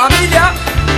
familia.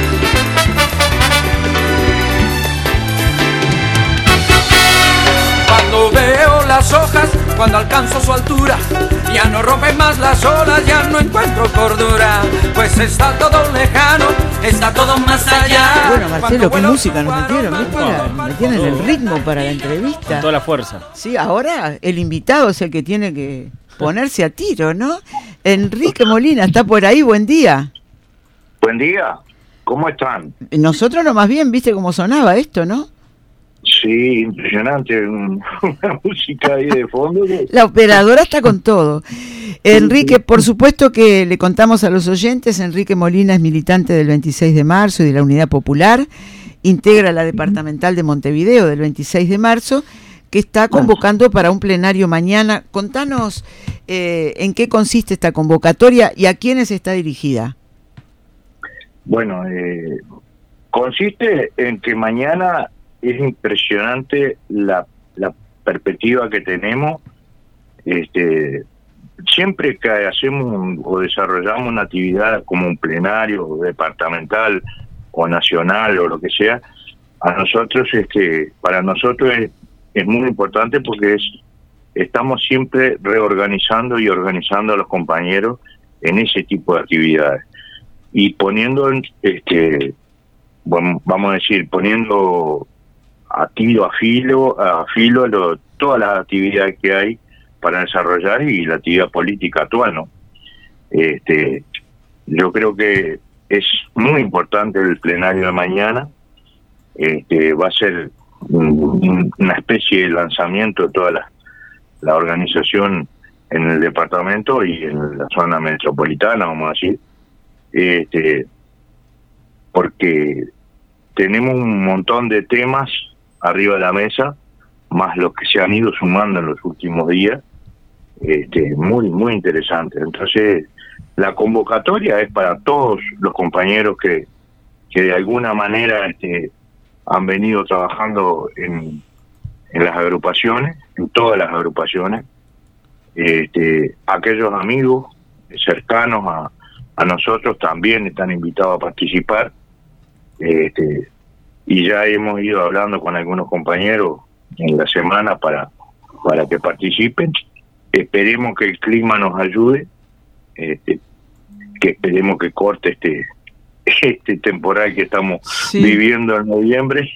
Cuando veo las hojas, cuando alcanzo su altura, ya no rompen más las olas, ya no encuentro cordura, pues está todo lejano, está todo más allá. Bueno, Marcelo, qué música nos metieron, ¿viste? Metieron el ritmo para la entrevista. Con toda la fuerza. Sí, ahora el invitado es el que tiene que ponerse a tiro, ¿no? Enrique Molina está por ahí, buen día. Buen día, ¿cómo están? Nosotros nomás bien, ¿viste cómo sonaba esto, no? Sí, impresionante, una música ahí de fondo. La operadora está con todo. Enrique, por supuesto que le contamos a los oyentes, Enrique Molina es militante del 26 de marzo y de la Unidad Popular, integra la departamental de Montevideo del 26 de marzo, que está convocando para un plenario mañana. Contanos en qué consiste esta convocatoria y a quiénes está dirigida. Bueno, consiste en que mañana es impresionante la perspectiva que tenemos. Siempre que hacemos o desarrollamos una actividad como un plenario departamental o nacional o lo que sea, a nosotros para nosotros es muy importante porque estamos siempre reorganizando y organizando a los compañeros en ese tipo de actividades y poniendo bueno, vamos a decir, poniendo a filo todas las actividades que hay para desarrollar y la actividad política actual, ¿no? Yo creo que es muy importante el plenario de mañana. Va a ser una especie de lanzamiento de toda la organización en el departamento y en la zona metropolitana, vamos a decir, porque tenemos un montón de temas arriba de la mesa, más los que se han ido sumando en los últimos días, muy, muy interesante. Entonces, la convocatoria es para todos los compañeros que de alguna manera han venido trabajando en las agrupaciones, en todas las agrupaciones, aquellos amigos cercanos a nosotros también están invitados a participar, y ya hemos ido hablando con algunos compañeros en la semana para que participen. Esperemos que el clima nos ayude, que esperemos que corte este temporal que estamos viviendo en noviembre,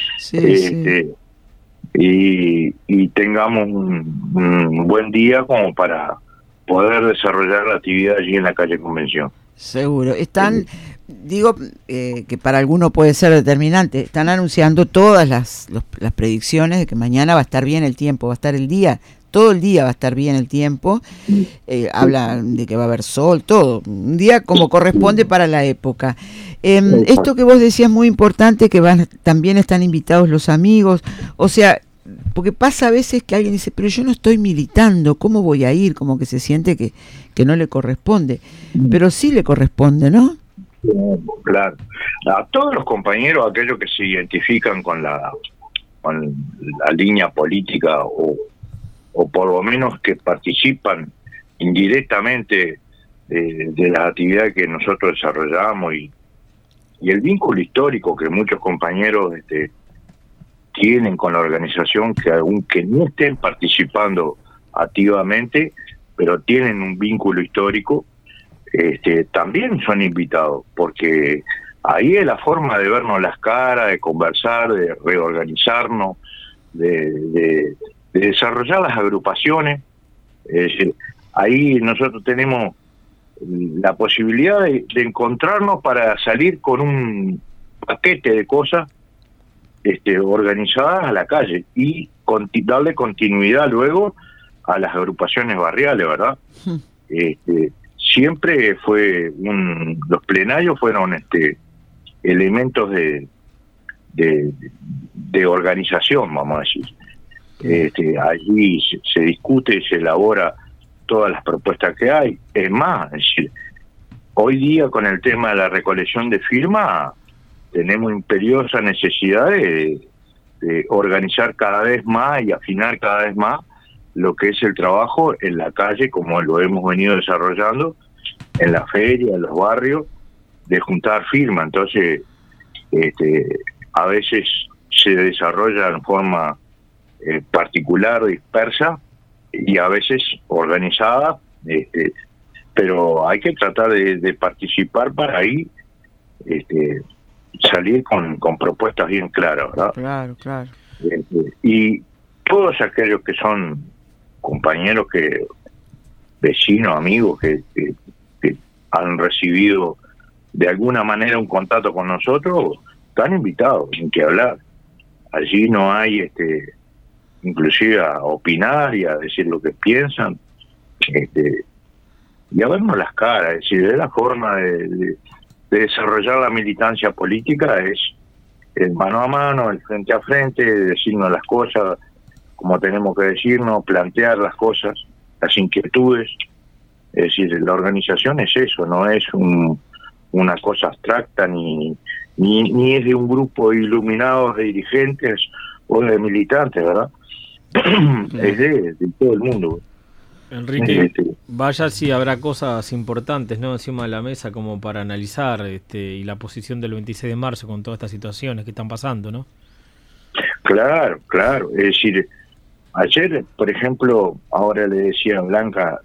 y tengamos un buen día como para poder desarrollar la actividad allí en la calle Convención. Seguro. Están, digo, que para algunos puede ser determinante, están anunciando todas las predicciones de que mañana va a estar bien el tiempo, va a estar todo el día va a estar bien el tiempo, hablan de que va a haber sol, todo, un día como corresponde para la época. Esto que vos decías muy importante, que también están invitados los amigos, o sea, porque pasa a veces que alguien dice, pero yo no estoy militando, ¿cómo voy a ir? Como que se siente que no le corresponde, pero sí le corresponde, ¿no? Claro, a todos los compañeros, aquellos que se identifican con la línea política o por lo menos que participan indirectamente de las actividades que nosotros desarrollamos y el vínculo histórico que muchos compañeros tienen con la organización, que aunque no estén participando activamente, pero tienen un vínculo histórico, también son invitados, porque ahí es la forma de vernos las caras, de conversar, de reorganizarnos, de desarrollar las agrupaciones. Ahí nosotros tenemos la posibilidad de encontrarnos para salir con un paquete de cosas organizadas a la calle y darle continuidad luego a las agrupaciones barriales, ¿verdad? Siempre fue los plenarios fueron elementos de organización, vamos a decir. Allí se discute y se elabora todas las propuestas que hay. Es más, es decir, hoy día con el tema de la recolección de firmas tenemos imperiosa necesidad de organizar cada vez más y afinar cada vez más lo que es el trabajo en la calle, como lo hemos venido desarrollando en la feria, en los barrios, juntar firma. Entonces a veces se desarrolla en forma particular, dispersa, y a veces organizada, pero hay que tratar de participar para ahí salir con propuestas bien claras, ¿verdad? Claro. Y todos aquellos que son compañeros, vecinos, amigos que han recibido de alguna manera un contacto con nosotros, están invitados, sin que hablar. Allí no hay inclusive a opinar y a decir lo que piensan, y a vernos las caras. Es decir, es la forma de desarrollar la militancia política, es el mano a mano, el frente a frente, decirnos las cosas como tenemos que decirnos, plantear las cosas, las inquietudes. Es decir, la organización es eso, no es una cosa abstracta, ni es de un grupo iluminado de dirigentes o de militantes, ¿verdad? Es de todo el mundo. Enrique, vaya si habrá cosas importantes, ¿no?, encima de la mesa como para analizar, y la posición del 26 de marzo con todas estas situaciones que están pasando, ¿no? Claro. Es decir, ayer, por ejemplo, ahora le decía a Blanca,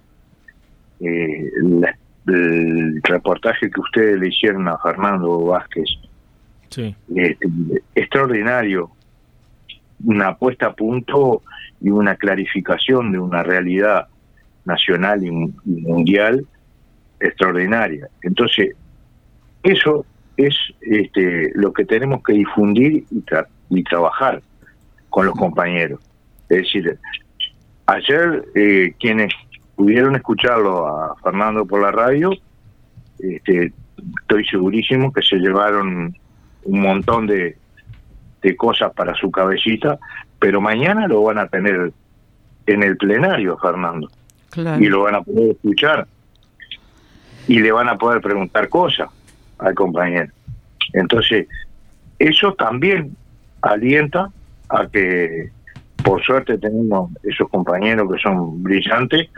el reportaje que ustedes le hicieron a Fernando Vázquez, sí, extraordinario, una puesta a punto y una clarificación de una realidad nacional y mundial extraordinaria. Entonces, eso es lo que tenemos que difundir y trabajar con los compañeros. Es decir, ayer quienes pudieron escucharlo a Fernando por la radio, estoy segurísimo que se llevaron un montón de cosas para su cabecita, pero mañana lo van a tener en el plenario, Fernando. Claro. Y lo van a poder escuchar y le van a poder preguntar cosas al compañero. Entonces, eso también alienta a que, por suerte, tenemos esos compañeros que son brillantes,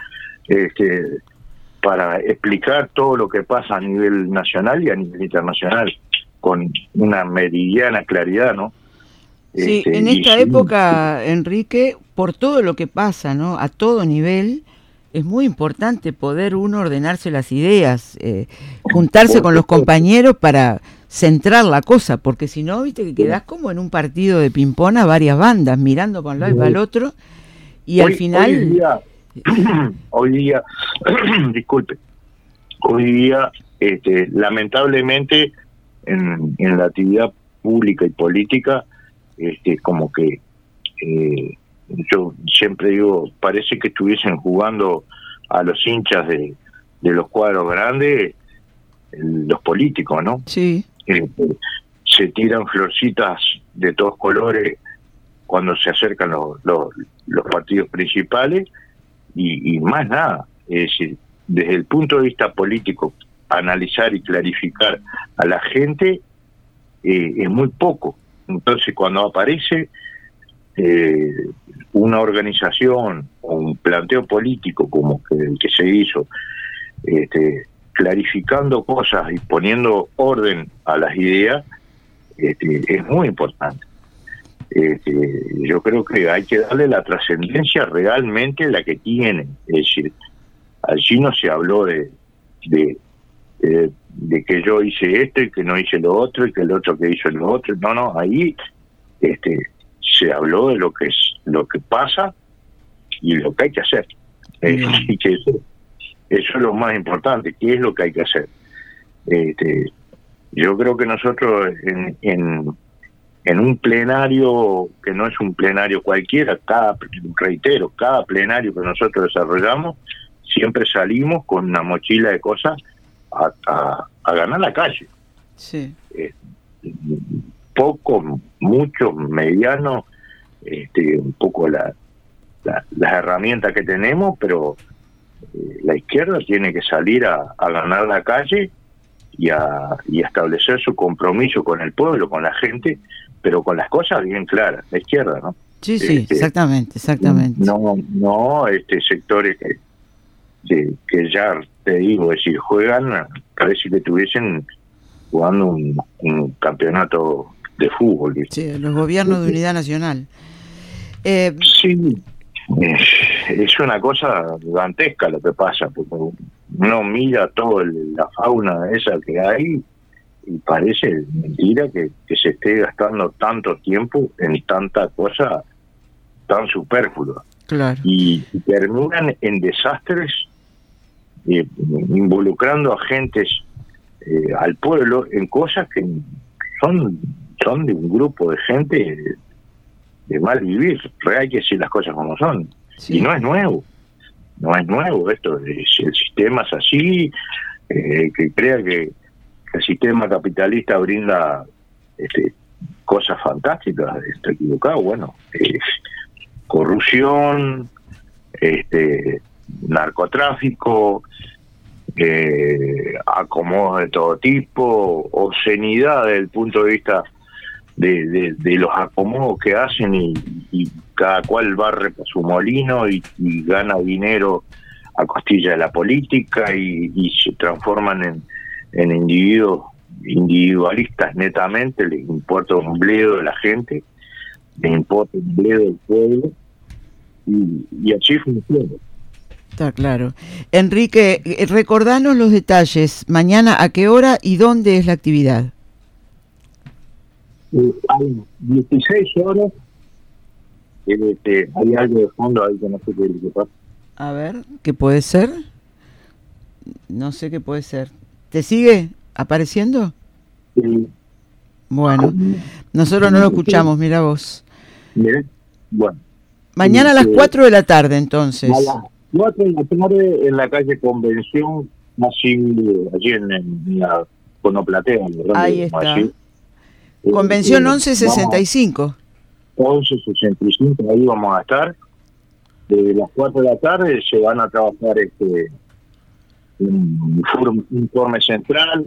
para explicar todo lo que pasa a nivel nacional y a nivel internacional con una meridiana claridad, ¿no? Sí, en esta época, Enrique, por todo lo que pasa, ¿no?, a todo nivel, es muy importante poder uno ordenarse las ideas, juntarse con los compañeros para centrar la cosa, porque si no, viste que quedás como en un partido de ping-pong a varias bandas, mirando para un lado y para el otro, y al final... Hoy día, disculpe, hoy día, lamentablemente, en la actividad pública y política, como que yo siempre digo, parece que estuviesen jugando a los hinchas de los cuadros grandes, los políticos, ¿no? Sí. Se tiran florcitas de todos colores cuando se acercan los partidos principales y más nada. Es decir, desde el punto de vista político, analizar y clarificar a la gente es muy poco. Entonces, cuando aparece una organización o un planteo político como el que se hizo, clarificando cosas y poniendo orden a las ideas, es muy importante. Yo creo que hay que darle la trascendencia realmente la que tienen. Es decir, allí no se habló de que yo hice esto y que no hice lo otro y que el otro que hizo lo otro. No, ahí se habló de lo que pasa y lo que hay que hacer. Y que eso es lo más importante, qué es lo que hay que hacer. Yo creo que nosotros en un plenario que no es un plenario cualquiera, cada plenario que nosotros desarrollamos, siempre salimos con una mochila de cosas a ganar la calle. Sí. Poco, mucho, mediano, un poco las herramientas que tenemos, pero la izquierda tiene que salir a ganar la calle y a establecer su compromiso con el pueblo, con la gente, pero con las cosas bien claras, la izquierda, ¿no? Sí, exactamente. No, sectores que ya te digo, es decir, juegan, parece que tuviesen jugando un campeonato de fútbol. Sí, los gobiernos de unidad nacional. Sí, es una cosa gigantesca lo que pasa, porque uno mira toda la fauna esa que hay y parece mentira que se esté gastando tanto tiempo en tanta cosa tan superflua. Claro. Y terminan en desastres, involucrando a gentes, al pueblo, en cosas que son de un grupo de gente de mal vivir. Hay que decir las cosas como son. Sí. Y no es nuevo esto. El sistema es así, que crea que el sistema capitalista brinda cosas fantásticas, está equivocado. Bueno, corrupción, narcotráfico, acomodos de todo tipo, obscenidad desde el punto de vista de los acomodos que hacen y cada cual barre por su molino y gana dinero a costilla de la política y se transforman en individuos individualistas netamente. Les importa un bledo de la gente, les importa un bledo del pueblo y así funciona. Está claro. Enrique, recordanos los detalles. Mañana, ¿a qué hora y dónde es la actividad? Hay 16 horas. Hay algo de fondo ahí que no sé qué pasa. A ver, ¿qué puede ser? No sé qué puede ser. ¿Te sigue apareciendo? Sí. Bueno, nosotros no lo escuchamos, mira vos. Miren, bueno. Mañana a las 4 de la tarde, entonces. A las 4 de la tarde en la calle Convención, allí en la Conoplatea. Ahí está. Allí. Convención 1165. 1165, ahí vamos a estar. De las 4 de la tarde se van a trabajar un informe central,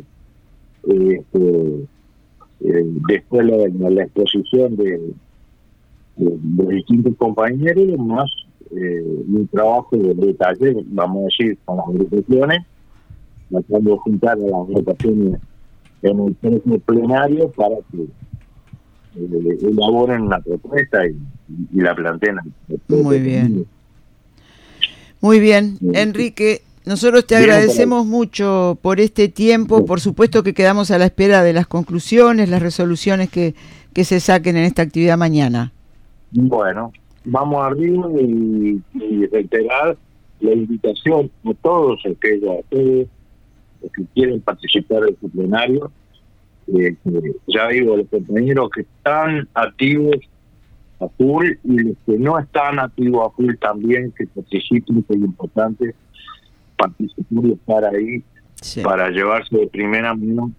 después la exposición de distintos compañeros, más un trabajo de taller, vamos a decir, con las agrupaciones, tratando de juntar a las agrupaciones en el próximo plenario para que elaboren una propuesta y la planteen. Muy bien. Muy bien, Enrique, nosotros te agradecemos mucho por este tiempo. Por supuesto que quedamos a la espera de las conclusiones, las resoluciones que se saquen en esta actividad mañana. Bueno, vamos arriba y reiterar la invitación a todos aquellos que quieren participar del plenario. Ya digo, los compañeros que están activos a full y los que no están activos a full también, que participen, que es importante participar y estar ahí, sí, para llevarse de primera mano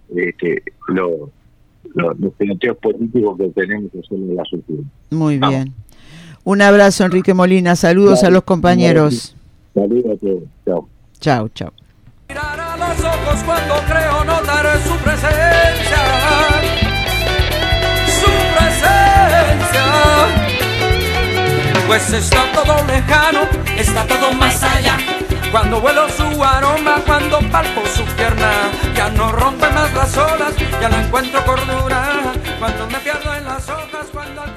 los planteos políticos que tenemos que hacer en la sociedad. Muy bien. Un abrazo, Enrique Molina. Saludos, claro, a los compañeros. Saludos a todos. Chao. Chao, chao. Mirar a los ojos cuando creo notar su presencia. Su presencia. Pues está todo lejano, está todo más allá. Cuando vuelo su aroma, cuando palpo su pierna, ya no rompe más las olas, ya no encuentro cordura. Cuando me pierdo en las hojas, cuando